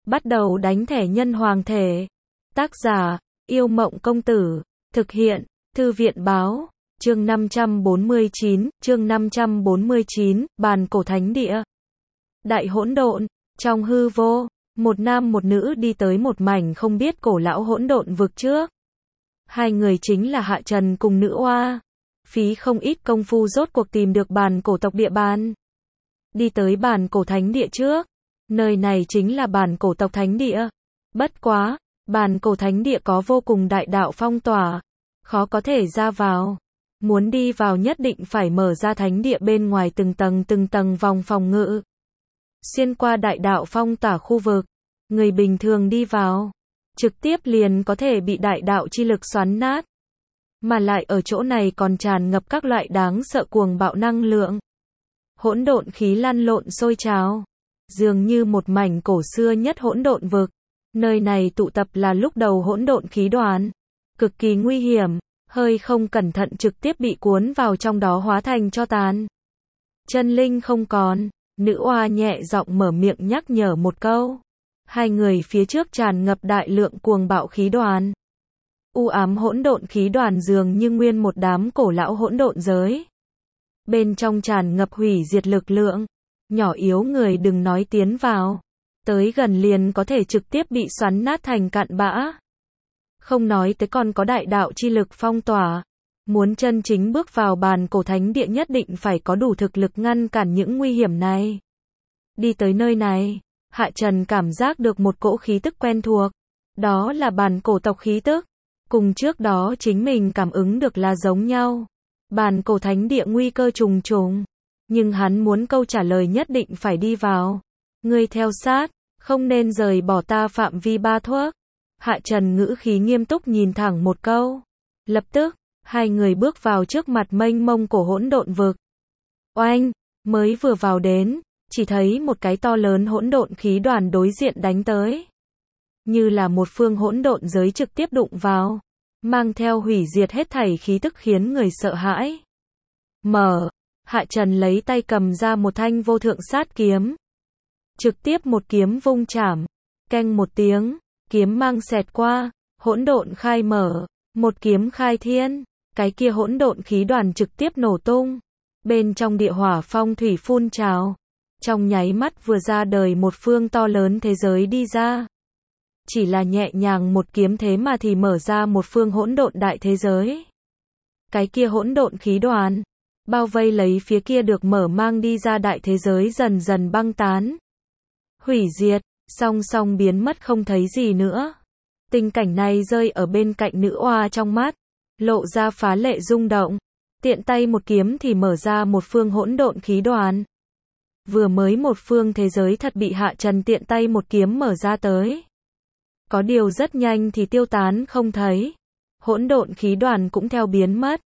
Bắt đầu đánh thẻ nhân hoàng thể. Tác giả, Yêu Mộng Công Tử. Thực hiện, Thư viện Báo. Chương 549, Bàn Cổ Thánh Địa. Đại hỗn độn, trong hư vô, một nam một nữ đi tới một mảnh không biết cổ lão hỗn độn vực trước. Hai người chính là Hạ Trần cùng nữ oa. Phí không ít công phu rốt cuộc tìm được bàn cổ tộc địa bàn. Đi tới bàn cổ thánh địa trước. Nơi này chính là bàn cổ tộc thánh địa. Bất quá, bàn cổ thánh địa có vô cùng đại đạo phong tỏa. Khó có thể ra vào. Muốn đi vào nhất định phải mở ra thánh địa bên ngoài từng tầng vòng phòng ngự. Xuyên qua đại đạo phong tỏa khu vực. Người bình thường đi vào. Trực tiếp liền có thể bị đại đạo chi lực xoắn nát. Mà lại ở chỗ này còn tràn ngập các loại đáng sợ cuồng bạo năng lượng. Hỗn độn khí lăn lộn sôi trào. Dường như một mảnh cổ xưa nhất hỗn độn vực. Nơi này tụ tập là lúc đầu hỗn độn khí đoàn. Cực kỳ nguy hiểm, hơi không cẩn thận trực tiếp bị cuốn vào trong đó hóa thành tro tàn. Chân linh không còn, nữ oa nhẹ giọng mở miệng nhắc nhở một câu. Hai người phía trước tràn ngập đại lượng cuồng bạo khí đoàn. U ám hỗn độn khí đoàn dường như nguyên một đám cổ lão hỗn độn giới. Bên trong tràn ngập hủy diệt lực lượng. Nhỏ yếu người đừng nói tiến vào. Tới gần liền có thể trực tiếp bị xoắn nát thành cặn bã. Không nói tới còn có đại đạo chi lực phong tỏa. Muốn chân chính bước vào bàn cổ thánh địa nhất định phải có đủ thực lực ngăn cản những nguy hiểm này. Đi tới nơi này, Hạ Trần cảm giác được một cỗ khí tức quen thuộc. Đó là bàn cổ tộc khí tức. Cùng trước đó chính mình cảm ứng được là giống nhau. Bàn cổ thánh địa nguy cơ trùng trùng. Nhưng hắn muốn câu trả lời nhất định phải đi vào. Ngươi theo sát, không nên rời bỏ ta phạm vi ba thước. Hạ Trần ngữ khí nghiêm túc nhìn thẳng một câu. Lập tức, hai người bước vào trước mặt mênh mông cổ hỗn độn vực. Oanh, mới vừa vào đến, chỉ thấy một cái to lớn hỗn độn khí đoàn đối diện đánh tới. Như là một phương hỗn độn giới trực tiếp đụng vào. Mang theo hủy diệt hết thảy khí tức khiến người sợ hãi. Hạ Trần lấy tay cầm ra một thanh vô thượng sát kiếm. Trực tiếp một kiếm vung chảm. Keng một tiếng, kiếm mang xẹt qua, hỗn độn khai mở, một kiếm khai thiên. Cái kia hỗn độn khí đoàn trực tiếp nổ tung. Bên trong địa hỏa phong thủy phun trào. Trong nháy mắt vừa ra đời một phương to lớn thế giới đi ra. Chỉ là nhẹ nhàng một kiếm thế mà thì mở ra một phương hỗn độn đại thế giới. Cái kia hỗn độn khí đoàn bao vây lấy phía kia được mở mang đi ra đại thế giới dần dần băng tán. Hủy diệt, song song biến mất không thấy gì nữa. Tình cảnh này rơi ở bên cạnh nữ oa trong mắt, lộ ra phá lệ rung động. Tiện tay một kiếm thì mở ra một phương hỗn độn khí đoàn. Vừa mới một phương thế giới thật bị Hạ Trần tiện tay một kiếm mở ra tới. Có điều rất nhanh thì tiêu tán không thấy. Hỗn độn khí đoàn cũng theo biến mất.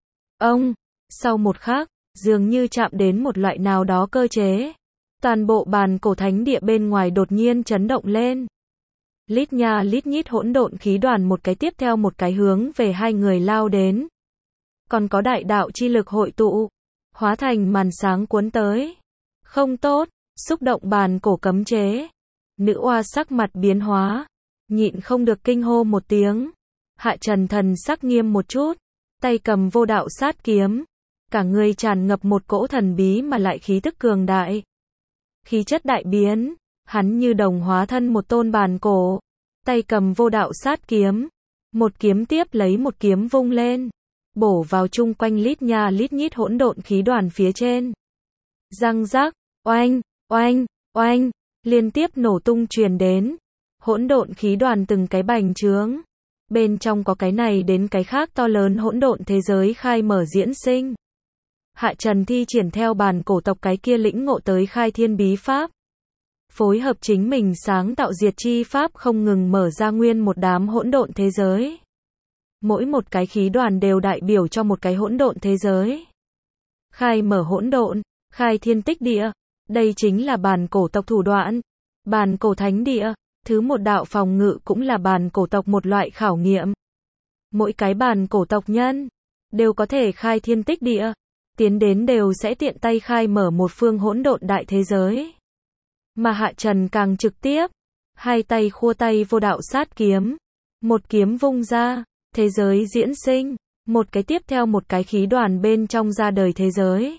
Sau một khắc, dường như chạm đến một loại nào đó cơ chế. Toàn bộ bàn cổ thánh địa bên ngoài đột nhiên chấn động lên. Lít nha lít nhít hỗn độn khí đoàn một cái tiếp theo một cái hướng về hai người lao đến. Còn có đại đạo chi lực hội tụ, hóa thành màn sáng cuốn tới. Không tốt, xúc động bàn cổ cấm chế. Nữ oa sắc mặt biến hóa, nhịn không được kinh hô một tiếng. Hạ Trần thần sắc nghiêm một chút, tay cầm vô đạo sát kiếm. Cả người tràn ngập một cỗ thần bí mà lại khí tức cường đại. Khí chất đại biến, hắn như đồng hóa thân một tôn bàn cổ. Tay cầm vô đạo sát kiếm. Một kiếm tiếp lấy một kiếm vung lên. Bổ vào chung quanh lít nha lít nhít hỗn độn khí đoàn phía trên. Răng rắc, oanh, oanh, oanh, liên tiếp nổ tung truyền đến. Hỗn độn khí đoàn từng cái bành trướng. Bên trong có cái này đến cái khác to lớn hỗn độn thế giới khai mở diễn sinh. Hạ Trần thi triển theo bàn cổ tộc cái kia lĩnh ngộ tới khai thiên bí pháp. Phối hợp chính mình sáng tạo diệt chi pháp không ngừng mở ra nguyên một đám hỗn độn thế giới. Mỗi một cái khí đoàn đều đại biểu cho một cái hỗn độn thế giới. Khai mở hỗn độn, khai thiên tích địa. Đây chính là bàn cổ tộc thủ đoạn. Bàn cổ thánh địa, thứ một đạo phòng ngự cũng là bàn cổ tộc một loại khảo nghiệm. Mỗi cái bàn cổ tộc nhân đều có thể khai thiên tích địa. Tiến đến đều sẽ tiện tay khai mở một phương hỗn độn đại thế giới. Mà Hạ Trần càng trực tiếp, hai tay khua tay vô đạo sát kiếm. Một kiếm vung ra, thế giới diễn sinh, một cái tiếp theo một cái khí đoàn bên trong ra đời thế giới.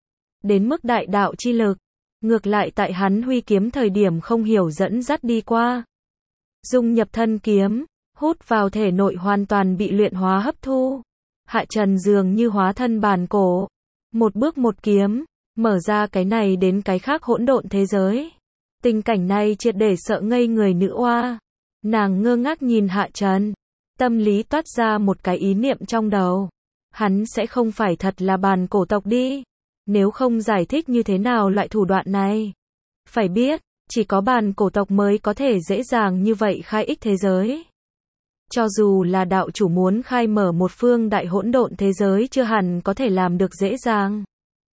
Đến mức đại đạo chi lực, ngược lại tại hắn huy kiếm thời điểm không hiểu dẫn dắt đi qua. Dung nhập thân kiếm, hút vào thể nội hoàn toàn bị luyện hóa hấp thu. Hạ Trần dường như hóa thân bàn cổ. Một bước một kiếm, mở ra cái này đến cái khác hỗn độn thế giới. Tình cảnh này triệt để sợ ngây người nữ oa. Nàng ngơ ngác nhìn Hạ Trần. Tâm lý toát ra một cái ý niệm trong đầu. Hắn sẽ không phải thật là bàn cổ tộc đi. Nếu không giải thích như thế nào loại thủ đoạn này. Phải biết, chỉ có bàn cổ tộc mới có thể dễ dàng như vậy khai ích thế giới. Cho dù là đạo chủ muốn khai mở một phương đại hỗn độn thế giới chưa hẳn có thể làm được dễ dàng.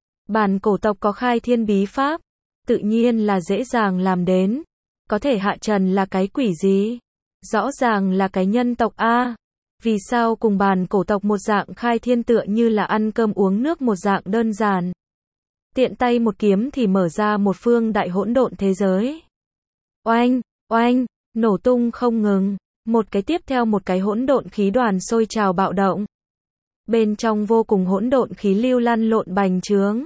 Bàn cổ tộc có khai thiên bí pháp, tự nhiên là dễ dàng làm đến. Có thể Hạ Trần là cái quỷ gì? Rõ ràng là cái nhân tộc A. Vì sao cùng bàn cổ tộc một dạng khai thiên tựa như là ăn cơm uống nước một dạng đơn giản. Tiện tay một kiếm thì mở ra một phương đại hỗn độn thế giới. Oanh, oanh, nổ tung không ngừng. Một cái tiếp theo một cái hỗn độn khí đoàn sôi trào bạo động. Bên trong vô cùng hỗn độn khí lưu lăn lộn bành trướng.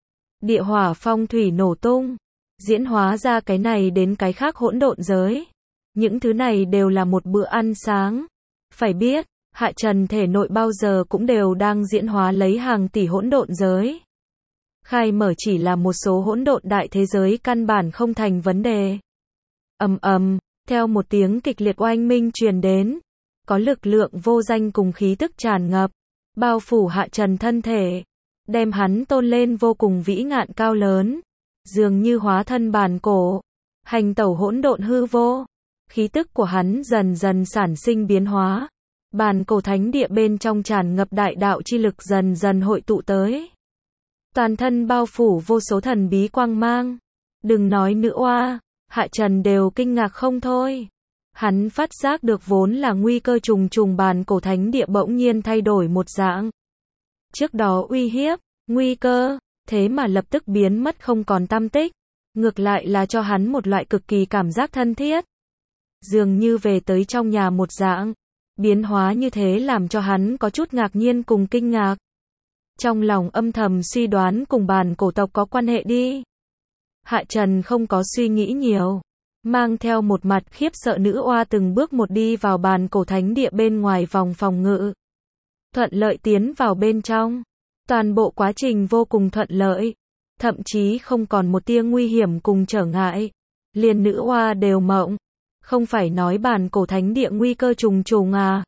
Địa hỏa phong thủy nổ tung. Diễn hóa ra cái này đến cái khác hỗn độn giới. Những thứ này đều là một bữa ăn sáng. Phải biết, Hạ Trần thể nội bao giờ cũng đều đang diễn hóa lấy hàng tỷ hỗn độn giới. Khai mở chỉ là một số hỗn độn đại thế giới căn bản không thành vấn đề. Ầm ầm, theo một tiếng kịch liệt oanh minh truyền đến, có lực lượng vô danh cùng khí tức tràn ngập, bao phủ Hạ Trần thân thể, đem hắn tôn lên vô cùng vĩ ngạn cao lớn, dường như hóa thân bàn cổ, hành tẩu hỗn độn hư vô. Khí tức của hắn dần dần sản sinh biến hóa, bàn cổ thánh địa bên trong tràn ngập đại đạo chi lực dần dần hội tụ tới. Toàn thân bao phủ vô số thần bí quang mang. Đừng nói nữ oa, Hạ Trần đều kinh ngạc không thôi. Hắn phát giác được vốn là nguy cơ trùng trùng bàn cổ thánh địa bỗng nhiên thay đổi một dạng. Trước đó uy hiếp, nguy cơ, thế mà lập tức biến mất không còn tăm tích. Ngược lại là cho hắn một loại cực kỳ cảm giác thân thiết. Dường như về tới trong nhà một dạng. Biến hóa như thế làm cho hắn có chút ngạc nhiên cùng kinh ngạc. Trong lòng âm thầm suy đoán cùng bàn cổ tộc có quan hệ đi. Hạ Trần không có suy nghĩ nhiều. Mang theo một mặt khiếp sợ nữ oa từng bước một đi vào bàn cổ thánh địa bên ngoài vòng phòng ngự. Thuận lợi tiến vào bên trong. Toàn bộ quá trình vô cùng thuận lợi. Thậm chí không còn một tia nguy hiểm cùng trở ngại. Liền nữ oa đều mộng. Không phải nói bàn cổ thánh địa nguy cơ trùng trùng à.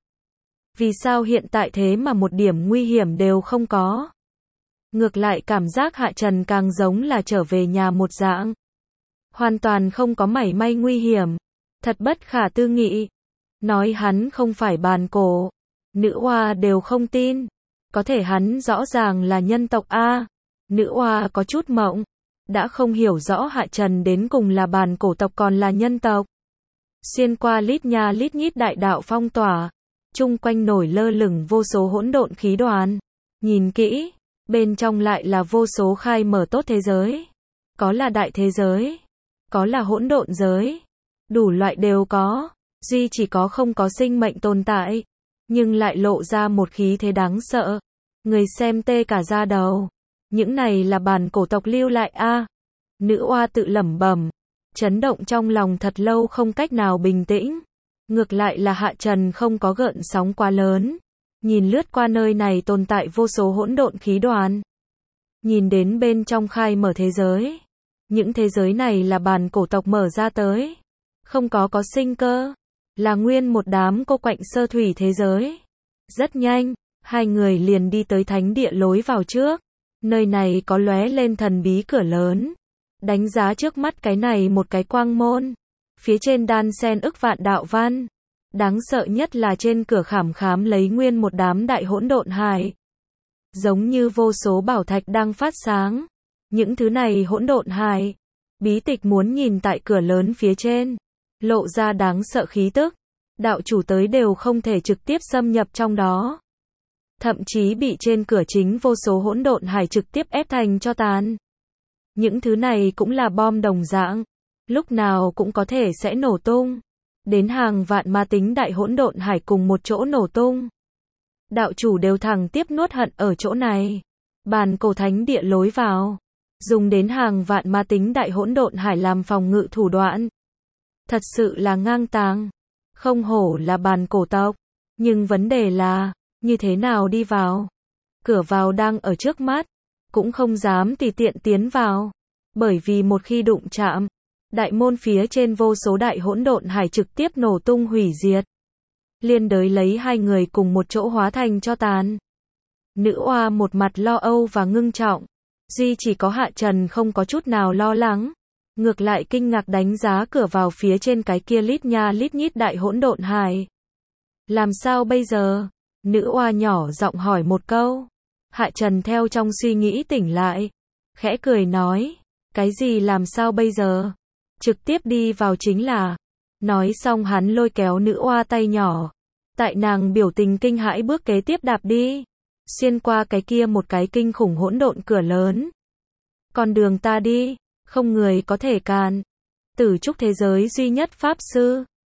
Vì sao hiện tại thế mà một điểm nguy hiểm đều không có. Ngược lại cảm giác Hạ Trần càng giống là trở về nhà một dạng. Hoàn toàn không có mảy may nguy hiểm. Thật bất khả tư nghị. Nói hắn không phải bàn cổ. Nữ oa đều không tin. Có thể hắn rõ ràng là nhân tộc A. Nữ oa có chút mộng. Đã không hiểu rõ Hạ Trần đến cùng là bàn cổ tộc còn là nhân tộc. Xuyên qua lít nha lít nhít đại đạo phong tỏa. Chung quanh nổi lơ lửng vô số hỗn độn khí đoàn. Nhìn kỹ, bên trong lại là vô số khai mở tốt thế giới. Có là đại thế giới, có là hỗn độn giới. Đủ loại đều có, duy chỉ có không có sinh mệnh tồn tại. Nhưng lại lộ ra một khí thế đáng sợ. Người xem tê cả da đầu. Những này là bàn cổ tộc lưu lại a. Nữ oa tự lẩm bẩm. Chấn động trong lòng thật lâu không cách nào bình tĩnh. Ngược lại là Hạ Trần không có gợn sóng quá lớn. Nhìn lướt qua nơi này tồn tại vô số hỗn độn khí đoàn. Nhìn đến bên trong khai mở thế giới. Những thế giới này là bàn cổ tộc mở ra tới. Không có sinh cơ. Là nguyên một đám cô quạnh sơ thủy thế giới. Rất nhanh, hai người liền đi tới thánh địa lối vào trước. Nơi này có lóe lên thần bí cửa lớn. Đánh giá trước mắt cái này một cái quang môn. Phía trên đan xen ức vạn đạo văn. Đáng sợ nhất là trên cửa khảm khám lấy nguyên một đám đại hỗn độn hải. Giống như vô số bảo thạch đang phát sáng. Những thứ này hỗn độn hải. Bí tịch muốn nhìn tại cửa lớn phía trên. Lộ ra đáng sợ khí tức. Đạo chủ tới đều không thể trực tiếp xâm nhập trong đó. Thậm chí bị trên cửa chính vô số hỗn độn hải trực tiếp ép thành cho tàn. Những thứ này cũng là bom đồng dạng. lúc nào cũng có thể sẽ nổ tung. Đến hàng vạn ma tính đại hỗn độn hải cùng một chỗ nổ tung. Đạo chủ đều thẳng tiếp nuốt hận ở chỗ này. Bàn cổ thánh địa lối vào, dùng đến hàng vạn ma tính đại hỗn độn hải làm phòng ngự thủ đoạn. Thật sự là ngang tàng. Không hổ là bàn cổ tộc. Nhưng vấn đề là, như thế nào đi vào? Cửa vào đang ở trước mắt, cũng không dám tùy tiện tiến vào. Bởi vì một khi đụng chạm, đại môn phía trên vô số đại hỗn độn hải trực tiếp nổ tung hủy diệt. Liên đới lấy hai người cùng một chỗ hóa thành cho tàn. Nữ oa một mặt lo âu và ngưng trọng. Duy chỉ có Hạ Trần không có chút nào lo lắng. Ngược lại kinh ngạc đánh giá cửa vào phía trên cái kia lít nha lít nhít đại hỗn độn hải. Làm sao bây giờ? Nữ oa nhỏ giọng hỏi một câu. Hạ Trần theo trong suy nghĩ tỉnh lại. Khẽ cười nói. Cái gì làm sao bây giờ? Trực tiếp đi vào chính là. Nói xong hắn lôi kéo nữ oa tay nhỏ. Tại nàng biểu tình kinh hãi bước kế tiếp đạp đi. Xuyên qua cái kia một cái kinh khủng hỗn độn cửa lớn. Con đường ta đi, không người có thể cản. Tử trúc thế giới duy nhất pháp sư.